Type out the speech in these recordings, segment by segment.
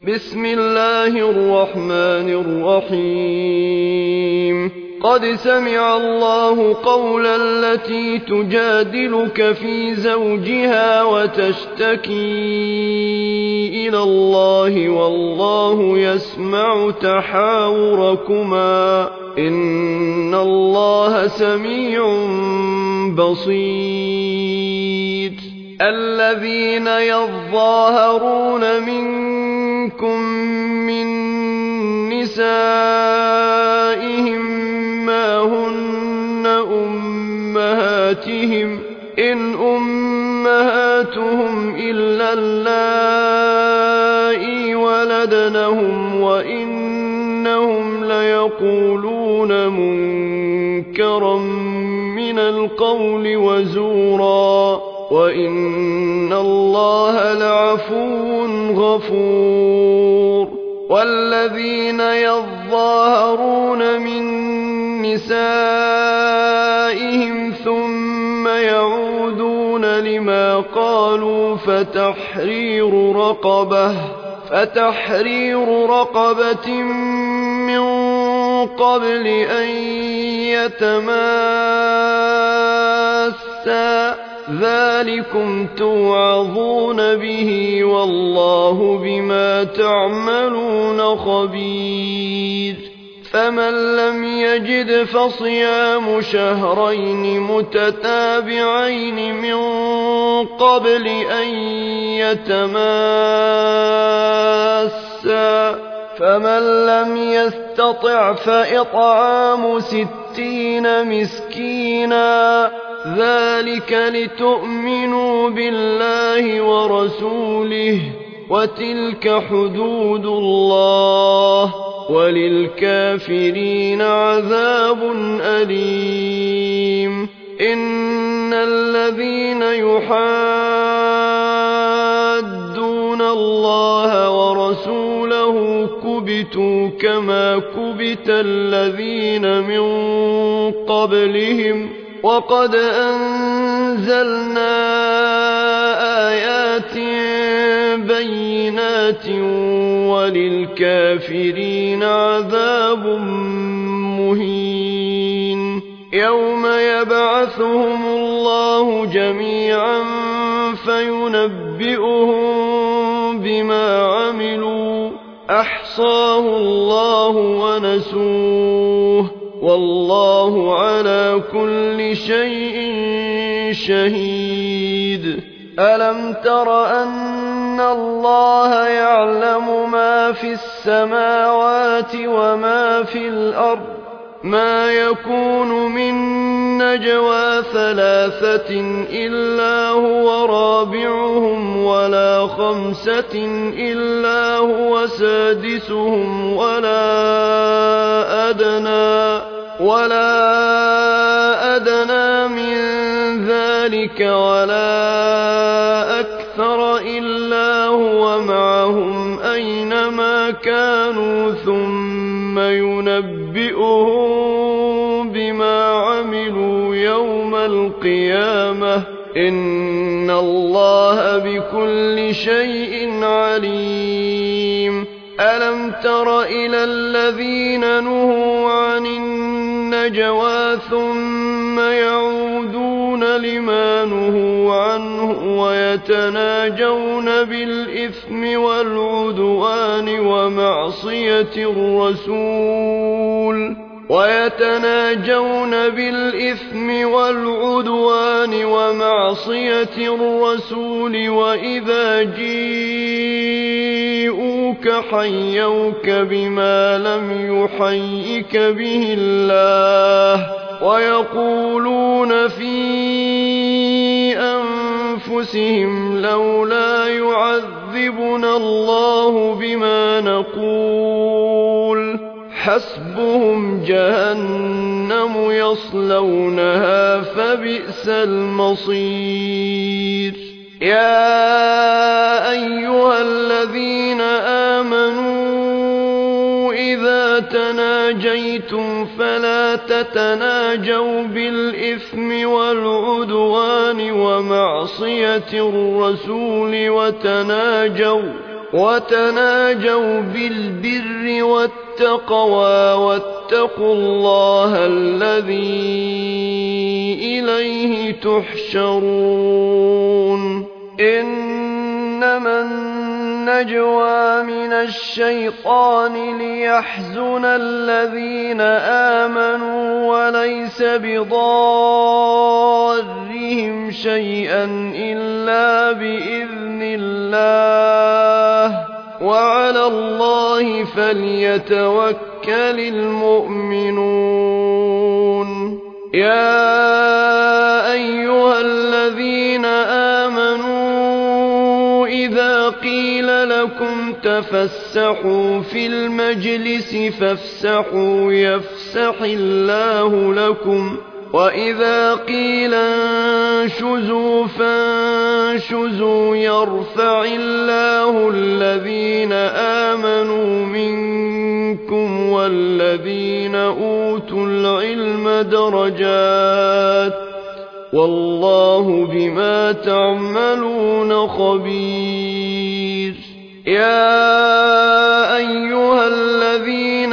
بسم الله الرحمن الرحيم قد سمع الله قول التي تجادلك في زوجها وتشتكي إلى الله والله يسمع تحاوركما إن الله سميع بصير الذين يظاهرون منكم من نسائهم ما هن أمهاتهم إن أمهاتهم إلا اللائي ولدنهم وإنهم ليقولون منكرا من القول وزورا وإن الله لعفو غفور والذين يظاهرون من نسائهم ثم يعودون لما قالوا فتحرير رقبة من قبل أن يتماسا ذلكم توعظون به والله بما تعملون خبير فمن لم يجد فصيام شهرين متتابعين من قبل أن يتماسا فمن لم يستطع فإطعام 60 مسكينا ذلك لتؤمنوا بالله ورسوله وتلك حدود الله وللكافرين عذاب أليم إن الذين يحادون الله ورسوله كبتوا كما كبت الذين من قبلهم وقد أنزلنا آيات بينات وللكافرين عذاب مهين يوم يبعثهم الله جميعا فينبئهم بما عملوا أحصاه الله ونسوه والله على كل شيء شهيد ألم تر أن الله يعلم ما في السماوات وما في الأرض ما يكون من نجوى 3 إلا هو رابعهم ولا 5 إلا هو سادسهم ولا أدنى من ذلك ولا أكثر إلا هو معهم أينما كانوا ثم ينبئهم بما عملوا يوم القيامة إن الله بكل شيء عليم ألم تر إلى الذين نهوا عن النجوى ثم يعودون لما نهوا عنه ويتناجون بالإثم والعدوان ومعصية الرسول وإذا جيءوك حيوك بما لم يحيك به الله ويقولون في أنفسهم لولا يعذبنا الله بما نقول حسبهم جهنم يصلونها فبئس المصير يا أيها الذين آمنوا إذا تناجيتم فلا تتناجوا بالإثم والعدوان ومعصية الرسول وتناجوا بالبر والتقوى واتقوا الله الذي إليه تحشرون إنما النجوى من الشيطان ليحزن الذين آمنوا وليس بضارهم شيئا إلا بإذن الله وعلى الله فليتوكل المؤمنون يا أيها الذين آمنوا إذا قيل لكم تفسحوا في المجلس فافسحوا يفسح الله لكم وإذا قيل انشزوا فانشزوا يرفع الله الذين آمنوا منكم والذين أوتوا العلم درجات والله بما تعملون خبير يا أيها الذين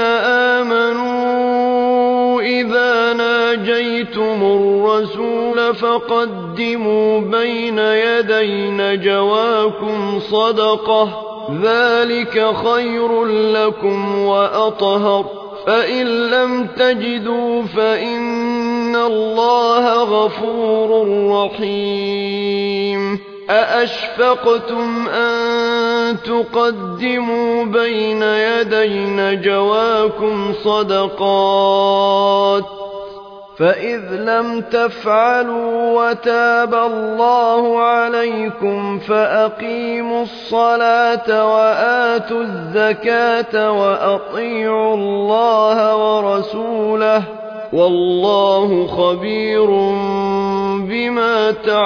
آمنوا إذا ناجيتم الرسول فقدموا بين يدي نجواكم صدقة ذلك خير لكم وأطهر فإن لم تجدوا فإن الله غفور رحيم أأشفقتم أن تقدموا بين يدي نجواكم صدقات فإذ لم تفعلوا وتاب الله عليكم فأقيموا الصلاة وآتوا الزكاة وأطيعوا الله ورسوله والله خبير بما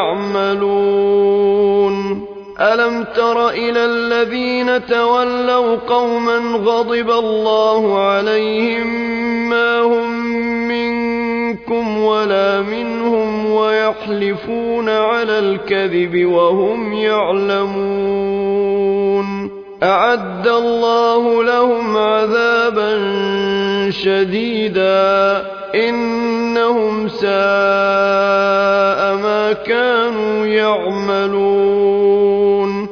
تعملون ألم تر إلى الذين تولوا قوما غضب الله عليهم ما هم منكم ولا منهم ويحلفون على الكذب وهم يعلمون أعد الله لهم عذابا شديدا إنهم ساء ما كانوا يعملون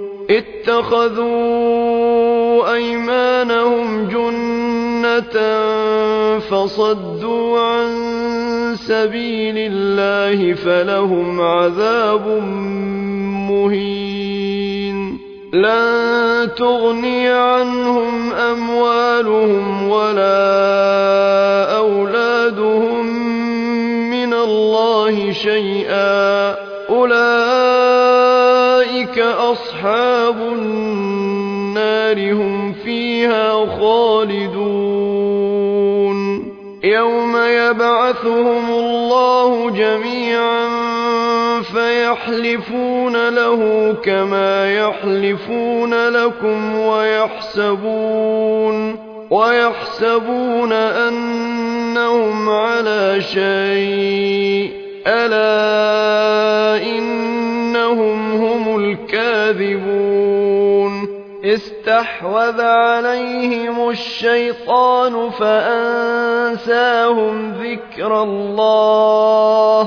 اتخذوا أيمانهم جنة فصدوا عن سبيل الله فلهم عذاب مهين لن تغني عنهم أموالهم ولا أولادهم من الله شيئا أولئك أصحاب النار هم فيها خالدون يوم يبعثهم الله جميعا فيحلفون له كما يحلفون لكم ويحسبون أنهم على شيء ألا إنهم هم الكاذبون استحوذ عليهم الشيطان فأنساهم ذكر الله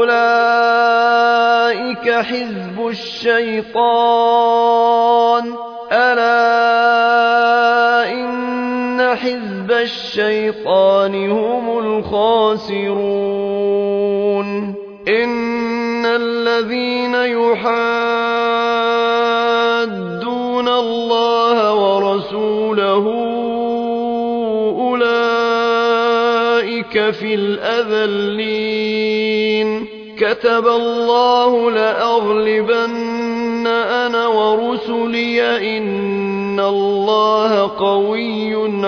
أولئك حزب الشيطان ألا إن حزب الشيطان هم الخاسرون إن الذين يحادون الله ورسوله أولئك في الأذلين كتب الله لأغلبن أنا ورسلي إن الله قوي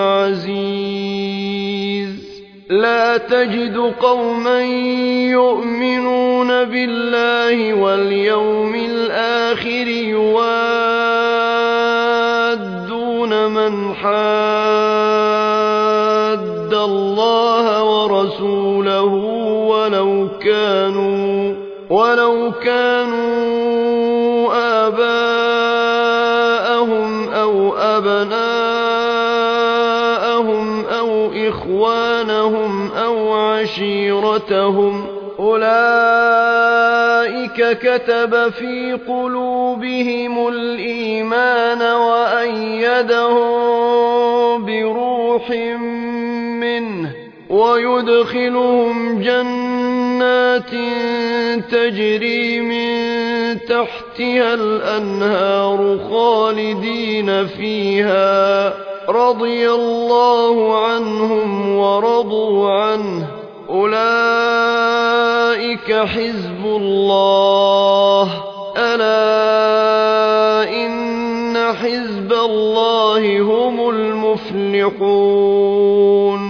عزيز لا تجد قوما يؤمنون بالله واليوم الآخر يوادون من حاد الله ورسوله ولو كانوا آباءهم أو أبناءهم أو إخوانهم أو عشيرتهم أولئك كتب في قلوبهم الإيمان وأيدهم بروح منه ويدخلهم جنات تجري من تحتها الأنهار خالدين فيها رضي الله عنهم ورضوا عنه أولئك حزب الله ألا إن حزب الله هم المفلحون